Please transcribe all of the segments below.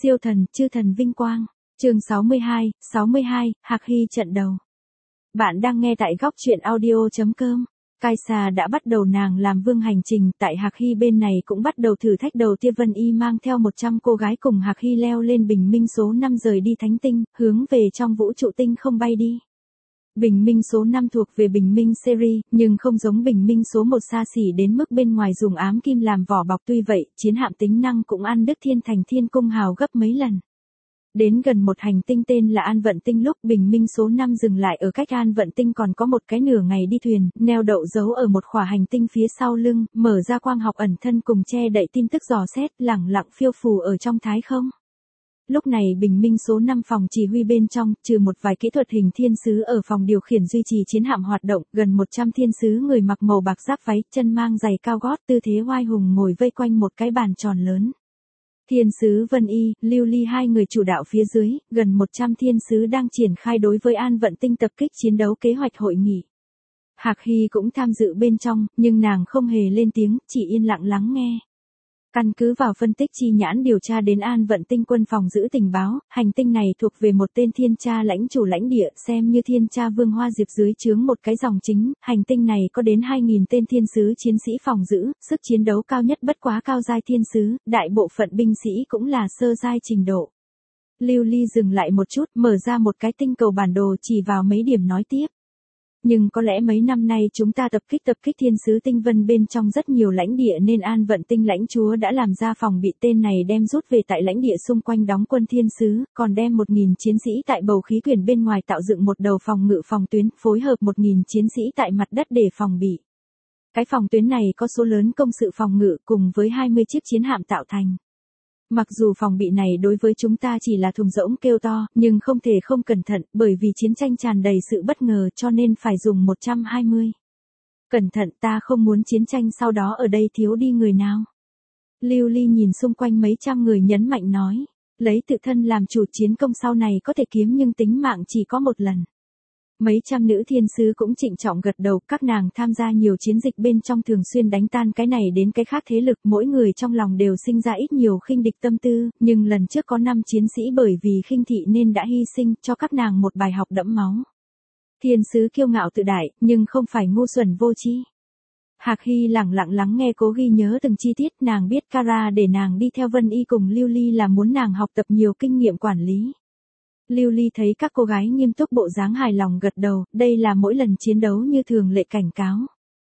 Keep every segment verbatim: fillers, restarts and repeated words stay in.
Siêu thần, chư thần vinh quang. Chương sáu mươi hai, sáu mươi hai, Hạc Hy trận đầu. Bạn đang nghe tại góc truyện audio chấm com. Kaisa đã bắt đầu nàng làm vương hành trình, tại Hạc Hy bên này cũng bắt đầu thử thách đầu tiên. Vân Y mang theo một trăm cô gái cùng Hạc Hy leo lên bình minh số năm rời đi thánh tinh, hướng về trong vũ trụ tinh không bay đi. Bình minh số năm thuộc về bình minh series, nhưng không giống bình minh số một xa xỉ đến mức bên ngoài dùng ám kim làm vỏ bọc. Tuy vậy, chiến hạm tính năng cũng ăn đứt thiên thành thiên cung hào gấp mấy lần. Đến gần một hành tinh tên là An Vận Tinh lúc bình minh số năm dừng lại ở cách An Vận Tinh còn có một cái nửa ngày đi thuyền, neo đậu giấu ở một khỏa hành tinh phía sau lưng, mở ra quang học ẩn thân cùng che đậy tin tức dò xét, lẳng lặng phiêu phù ở trong thái không. Lúc này bình minh số năm phòng chỉ huy bên trong, trừ một vài kỹ thuật hình thiên sứ ở phòng điều khiển duy trì chiến hạm hoạt động, gần một trăm thiên sứ người mặc màu bạc giáp váy, chân mang giày cao gót, tư thế oai hùng ngồi vây quanh một cái bàn tròn lớn. Thiên sứ Vân Y, Lưu Ly hai người chủ đạo phía dưới, gần một trăm thiên sứ đang triển khai đối với An Vận Tinh tập kích chiến đấu kế hoạch hội nghị. Hạc Hy cũng tham dự bên trong, nhưng nàng không hề lên tiếng, chỉ yên lặng lắng nghe. Căn cứ vào phân tích chi nhãn điều tra đến An Vận Tinh quân phòng giữ tình báo, hành tinh này thuộc về một tên thiên cha lãnh chủ lãnh địa, xem như thiên cha Vương Hoa Diệp dưới trướng một cái dòng chính, hành tinh này có đến hai nghìn tên thiên sứ chiến sĩ phòng giữ, sức chiến đấu cao nhất bất quá cao giai thiên sứ, đại bộ phận binh sĩ cũng là sơ giai trình độ. Lưu Ly dừng lại một chút, mở ra một cái tinh cầu bản đồ chỉ vào mấy điểm nói tiếp. Nhưng có lẽ mấy năm nay chúng ta tập kích tập kích thiên sứ tinh vân bên trong rất nhiều lãnh địa nên An Vận Tinh lãnh chúa đã làm ra phòng bị tên này đem rút về tại lãnh địa xung quanh đóng quân thiên sứ, còn đem một nghìn chiến sĩ tại bầu khí quyển bên ngoài tạo dựng một đầu phòng ngự phòng tuyến, phối hợp một nghìn chiến sĩ tại mặt đất để phòng bị. Cái phòng tuyến này có số lớn công sự phòng ngự cùng với hai mươi chiếc chiến hạm tạo thành. Mặc dù phòng bị này đối với chúng ta chỉ là thùng rỗng kêu to, nhưng không thể không cẩn thận, bởi vì chiến tranh tràn đầy sự bất ngờ cho nên phải dùng một trăm hai mươi. Cẩn thận, ta không muốn chiến tranh sau đó ở đây thiếu đi người nào. Lưu Ly nhìn xung quanh mấy trăm người nhấn mạnh nói, lấy tự thân làm chủ chiến công sau này có thể kiếm nhưng tính mạng chỉ có một lần. Mấy trăm nữ thiên sứ cũng trịnh trọng gật đầu, các nàng tham gia nhiều chiến dịch bên trong thường xuyên đánh tan cái này đến cái khác thế lực, mỗi người trong lòng đều sinh ra ít nhiều khinh địch tâm tư, nhưng lần trước có năm chiến sĩ bởi vì khinh thị nên đã hy sinh, cho các nàng một bài học đẫm máu. Thiên sứ kiêu ngạo tự đại, nhưng không phải ngu xuẩn vô tri. Hạc Hy lặng lặng lắng nghe cố ghi nhớ từng chi tiết, nàng biết Kara để nàng đi theo Vân Y cùng Lưu Ly là muốn nàng học tập nhiều kinh nghiệm quản lý. Lưu Ly thấy các cô gái nghiêm túc bộ dáng hài lòng gật đầu, đây là mỗi lần chiến đấu như thường lệ cảnh cáo.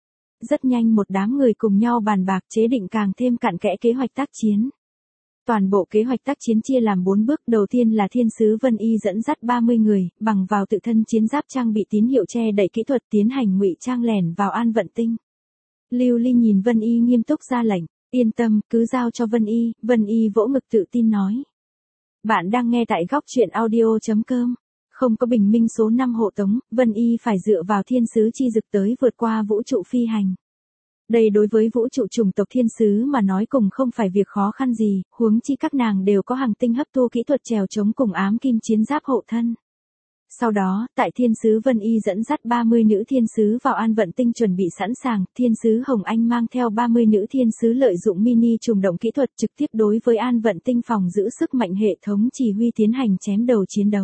Rất nhanh một đám người cùng nhau bàn bạc chế định càng thêm cặn kẽ kế hoạch tác chiến. Toàn bộ kế hoạch tác chiến chia làm bốn bước, đầu tiên là thiên sứ Vân Y dẫn dắt ba mươi người, bằng vào tự thân chiến giáp trang bị tín hiệu che đậy kỹ thuật tiến hành ngụy trang lẻn vào An Vận Tinh. Lưu Ly nhìn Vân Y nghiêm túc ra lệnh, yên tâm, cứ giao cho Vân Y, Vân Y vỗ ngực tự tin nói. Bạn đang nghe tại góc truyện audio chấm com. Không có bình minh số năm hộ tống, Vân Y phải dựa vào thiên sứ chi dực tới vượt qua vũ trụ phi hành. Đây đối với vũ trụ chủng tộc thiên sứ mà nói cùng không phải việc khó khăn gì, huống chi các nàng đều có hàng tinh hấp thu kỹ thuật trèo chống cùng ám kim chiến giáp hộ thân. Sau đó, tại thiên sứ Vân Y dẫn dắt ba mươi nữ thiên sứ vào An Vận Tinh chuẩn bị sẵn sàng, thiên sứ Hồng Anh mang theo ba mươi nữ thiên sứ lợi dụng mini trùng động kỹ thuật trực tiếp đối với An Vận Tinh phòng giữ sức mạnh hệ thống chỉ huy tiến hành chém đầu chiến đấu.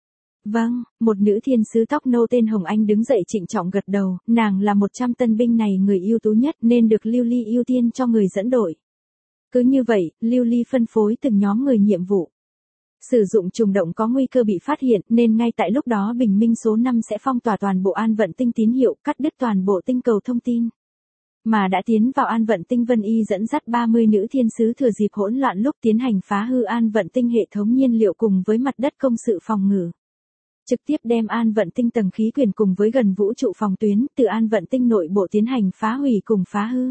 Vâng, một nữ thiên sứ tóc nâu tên Hồng Anh đứng dậy trịnh trọng gật đầu, nàng là một trăm tân binh này người ưu tú nhất nên được Lưu Ly ưu tiên cho người dẫn đội. Cứ như vậy, Lưu Ly phân phối từng nhóm người nhiệm vụ. Sử dụng trùng động có nguy cơ bị phát hiện nên ngay tại lúc đó bình minh số năm sẽ phong tỏa toàn bộ An Vận Tinh tín hiệu, cắt đứt toàn bộ tinh cầu thông tin. Mà đã tiến vào An Vận Tinh Vân Y dẫn dắt ba mươi nữ thiên sứ thừa dịp hỗn loạn lúc tiến hành phá hư An Vận Tinh hệ thống nhiên liệu cùng với mặt đất công sự phòng ngự. Trực tiếp đem An Vận Tinh tầng khí quyển cùng với gần vũ trụ phòng tuyến từ An Vận Tinh nội bộ tiến hành phá hủy cùng phá hư.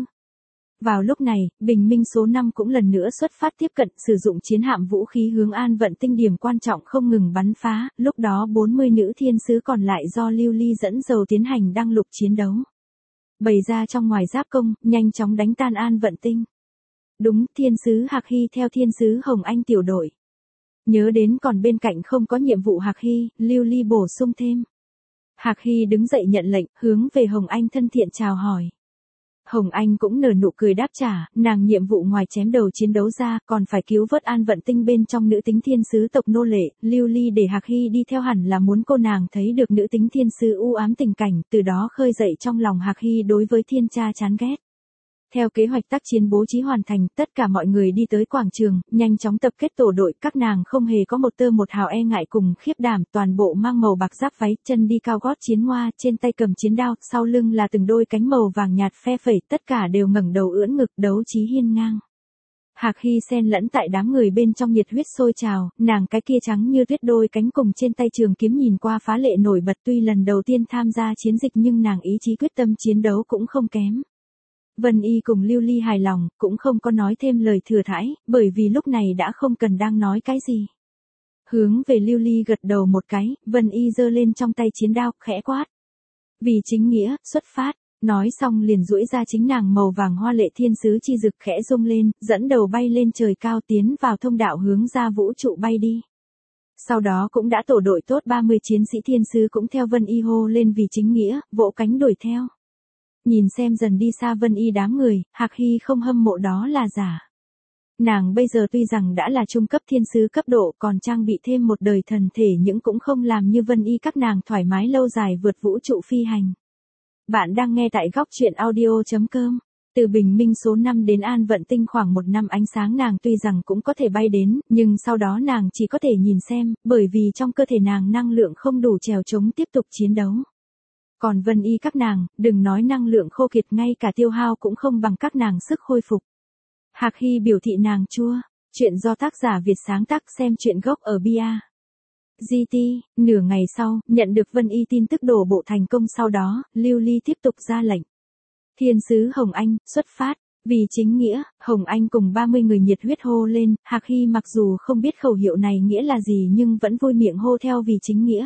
Vào lúc này, bình minh số năm cũng lần nữa xuất phát tiếp cận, sử dụng chiến hạm vũ khí hướng An Vận Tinh điểm quan trọng không ngừng bắn phá, lúc đó bốn mươi nữ thiên sứ còn lại do Lưu Ly dẫn dầu tiến hành đăng lục chiến đấu. Bày ra trong ngoài giáp công, nhanh chóng đánh tan An Vận Tinh. Đúng, thiên sứ Hạc Hy theo thiên sứ Hồng Anh tiểu đội. Nhớ đến còn bên cạnh không có nhiệm vụ Hạc Hy, Lưu Ly bổ sung thêm. Hạc Hy đứng dậy nhận lệnh, hướng về Hồng Anh thân thiện chào hỏi. Hồng Anh cũng nở nụ cười đáp trả, nàng nhiệm vụ ngoài chém đầu chiến đấu ra, còn phải cứu vớt An Vận Tinh bên trong nữ tính thiên sứ tộc nô lệ, Lưu Ly để Hạc Hy đi theo hẳn là muốn cô nàng thấy được nữ tính thiên sứ u ám tình cảnh, từ đó khơi dậy trong lòng Hạc Hy đối với thiên cha chán ghét. Theo kế hoạch tác chiến bố trí hoàn thành, tất cả mọi người đi tới quảng trường, nhanh chóng tập kết tổ đội, các nàng không hề có một tơ một hào e ngại cùng khiếp đảm, toàn bộ mang màu bạc giáp váy, chân đi cao gót chiến hoa, trên tay cầm chiến đao, sau lưng là từng đôi cánh màu vàng nhạt phe phẩy, tất cả đều ngẩng đầu ưỡn ngực, đấu trí hiên ngang. Hạc Hy xen lẫn tại đám người bên trong nhiệt huyết sôi trào, nàng cái kia trắng như tuyết đôi cánh cùng trên tay trường kiếm nhìn qua phá lệ nổi bật, tuy lần đầu tiên tham gia chiến dịch nhưng nàng ý chí quyết tâm chiến đấu cũng không kém. Vân Y cùng Lưu Ly hài lòng, cũng không có nói thêm lời thừa thãi, bởi vì lúc này đã không cần đang nói cái gì. Hướng về Lưu Ly gật đầu một cái, Vân Y giơ lên trong tay chiến đao, khẽ quát. Vì chính nghĩa, xuất phát, nói xong liền duỗi ra chính nàng màu vàng hoa lệ thiên sứ chi dực khẽ rung lên, dẫn đầu bay lên trời cao tiến vào thông đạo hướng ra vũ trụ bay đi. Sau đó cũng đã tổ đội tốt ba mươi chiến sĩ thiên sứ cũng theo Vân Y hô lên vì chính nghĩa, vỗ cánh đuổi theo. Nhìn xem dần đi xa Vân Y đám người, Hạc Hy không hâm mộ đó là giả. Nàng bây giờ tuy rằng đã là trung cấp thiên sứ cấp độ còn trang bị thêm một đời thần thể nhưng cũng không làm như Vân Y các nàng thoải mái lâu dài vượt vũ trụ phi hành. Bạn đang nghe tại góc truyện audio chấm com. Từ bình minh số năm đến An Vận Tinh khoảng một năm ánh sáng nàng tuy rằng cũng có thể bay đến, nhưng sau đó nàng chỉ có thể nhìn xem, bởi vì trong cơ thể nàng năng lượng không đủ trèo chống tiếp tục chiến đấu. Còn Vân Y các nàng, đừng nói năng lượng khô kiệt ngay cả tiêu hao cũng không bằng các nàng sức khôi phục. Hạc Hy biểu thị nàng chua, chuyện do tác giả Việt sáng tác xem chuyện gốc ở bia. giê tê, nửa ngày sau, nhận được Vân Y tin tức đổ bộ thành công sau đó, Lưu Ly tiếp tục ra lệnh. Thiên sứ Hồng Anh, xuất phát, vì chính nghĩa, Hồng Anh cùng ba mươi người nhiệt huyết hô lên, Hạc Hy mặc dù không biết khẩu hiệu này nghĩa là gì nhưng vẫn vui miệng hô theo vì chính nghĩa.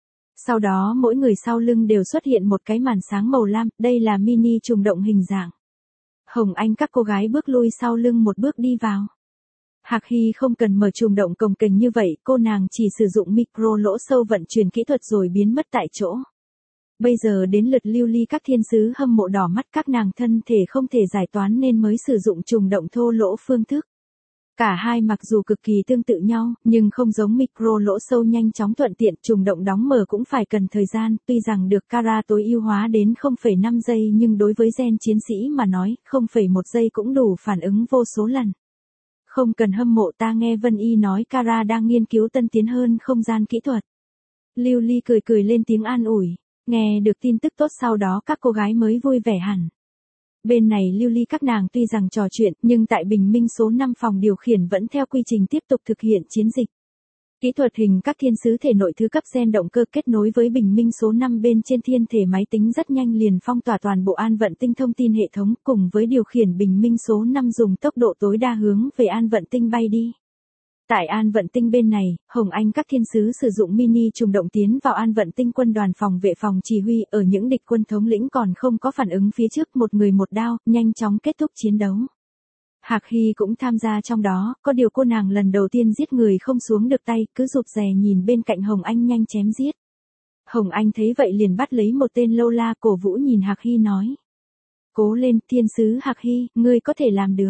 Sau đó mỗi người sau lưng đều xuất hiện một cái màn sáng màu lam, đây là mini trùng động hình dạng. Hồng Anh các cô gái bước lui sau lưng một bước đi vào. Hạc Hy không cần mở trùng động cồng kềnh như vậy, cô nàng chỉ sử dụng micro lỗ sâu vận chuyển kỹ thuật rồi biến mất tại chỗ. Bây giờ đến lượt Lưu Ly các thiên sứ hâm mộ đỏ mắt các nàng thân thể không thể giải toán nên mới sử dụng trùng động thô lỗ phương thức. Cả hai mặc dù cực kỳ tương tự nhau, nhưng không giống micro lỗ sâu nhanh chóng thuận tiện, trùng động đóng mở cũng phải cần thời gian, tuy rằng được Kara tối ưu hóa đến không phẩy năm giây nhưng đối với gen chiến sĩ mà nói, không phẩy một giây cũng đủ phản ứng vô số lần. Không cần hâm mộ, ta nghe Vân Y nói Kara đang nghiên cứu tân tiến hơn không gian kỹ thuật. Lưu Ly cười cười lên tiếng an ủi, nghe được tin tức tốt sau đó các cô gái mới vui vẻ hẳn. Bên này Lưu Ly các nàng tuy rằng trò chuyện, nhưng tại bình minh số năm phòng điều khiển vẫn theo quy trình tiếp tục thực hiện chiến dịch. Kỹ thuật hình các thiên sứ thể nội thứ cấp gen động cơ kết nối với bình minh số năm bên trên thiên thể máy tính rất nhanh liền phong tỏa toàn bộ An Vận Tinh thông tin hệ thống cùng với điều khiển bình minh số năm dùng tốc độ tối đa hướng về An Vận Tinh bay đi. Tại An Vận Tinh bên này, Hồng Anh các thiên sứ sử dụng mini trùng động tiến vào An Vận Tinh quân đoàn phòng vệ phòng chỉ huy ở những địch quân thống lĩnh còn không có phản ứng phía trước một người một đao, nhanh chóng kết thúc chiến đấu. Hạc Hy cũng tham gia trong đó, có điều cô nàng lần đầu tiên giết người không xuống được tay, cứ rụt rè nhìn bên cạnh Hồng Anh nhanh chém giết. Hồng Anh thấy vậy liền bắt lấy một tên lâu la cổ vũ nhìn Hạc Hy nói. Cố lên, thiên sứ Hạc Hy, ngươi có thể làm được.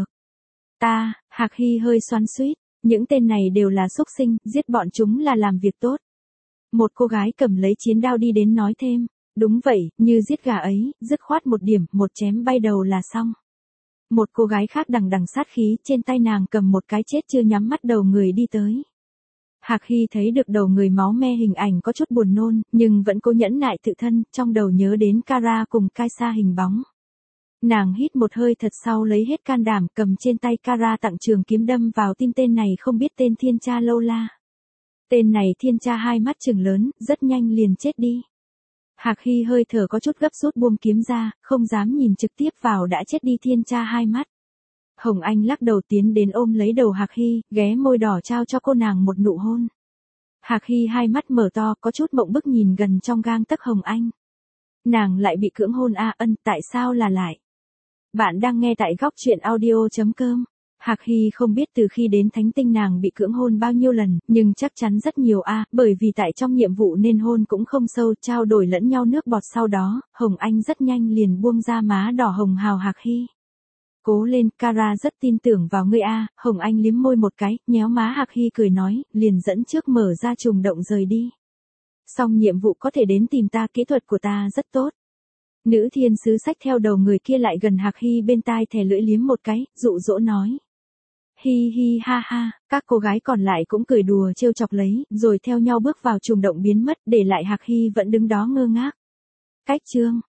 Ta, Hạc Hy hơi xoắn xuýt. Những tên này đều là xúc sinh, giết bọn chúng là làm việc tốt. Một cô gái cầm lấy chiến đao đi đến nói thêm, đúng vậy, như giết gà ấy, dứt khoát một điểm, một chém bay đầu là xong. Một cô gái khác đằng đằng sát khí, trên tay nàng cầm một cái chết chưa nhắm mắt đầu người đi tới. Hạc Hy thấy được đầu người máu me hình ảnh có chút buồn nôn, nhưng vẫn cố nhẫn nại tự thân, trong đầu nhớ đến Kara cùng Kaisa hình bóng. Nàng hít một hơi thật sau lấy hết can đảm cầm trên tay Kara tặng trường kiếm đâm vào tim tên này không biết tên thiên cha lâu la. Tên này thiên cha hai mắt trừng lớn, rất nhanh liền chết đi. Hạc Hy hơi thở có chút gấp rút buông kiếm ra, không dám nhìn trực tiếp vào đã chết đi thiên cha hai mắt. Hồng Anh lắc đầu tiến đến ôm lấy đầu Hạc Hy, ghé môi đỏ trao cho cô nàng một nụ hôn. Hạc Hy hai mắt mở to có chút mộng bức nhìn gần trong gang tấc Hồng Anh. Nàng lại bị cưỡng hôn a ân, tại sao là lại? Bạn đang nghe tại góc truyện audio chấm com. Hạc Hy không biết từ khi đến thánh tinh nàng bị cưỡng hôn bao nhiêu lần, nhưng chắc chắn rất nhiều a, bởi vì tại trong nhiệm vụ nên hôn cũng không sâu, trao đổi lẫn nhau nước bọt sau đó, Hồng Anh rất nhanh liền buông ra má đỏ hồng hào Hạc Hy. Cố lên, Kara rất tin tưởng vào ngươi a, Hồng Anh liếm môi một cái, nhéo má Hạc Hy cười nói, liền dẫn trước mở ra trùng động rời đi. Xong nhiệm vụ có thể đến tìm ta, kỹ thuật của ta rất tốt. Nữ thiên sứ xách theo đầu người kia lại gần Hạc Hy bên tai thè lưỡi liếm một cái, dụ dỗ nói. Hi hi ha ha, các cô gái còn lại cũng cười đùa trêu chọc lấy, rồi theo nhau bước vào trùng động biến mất, để lại Hạc Hy vẫn đứng đó ngơ ngác. Cách chương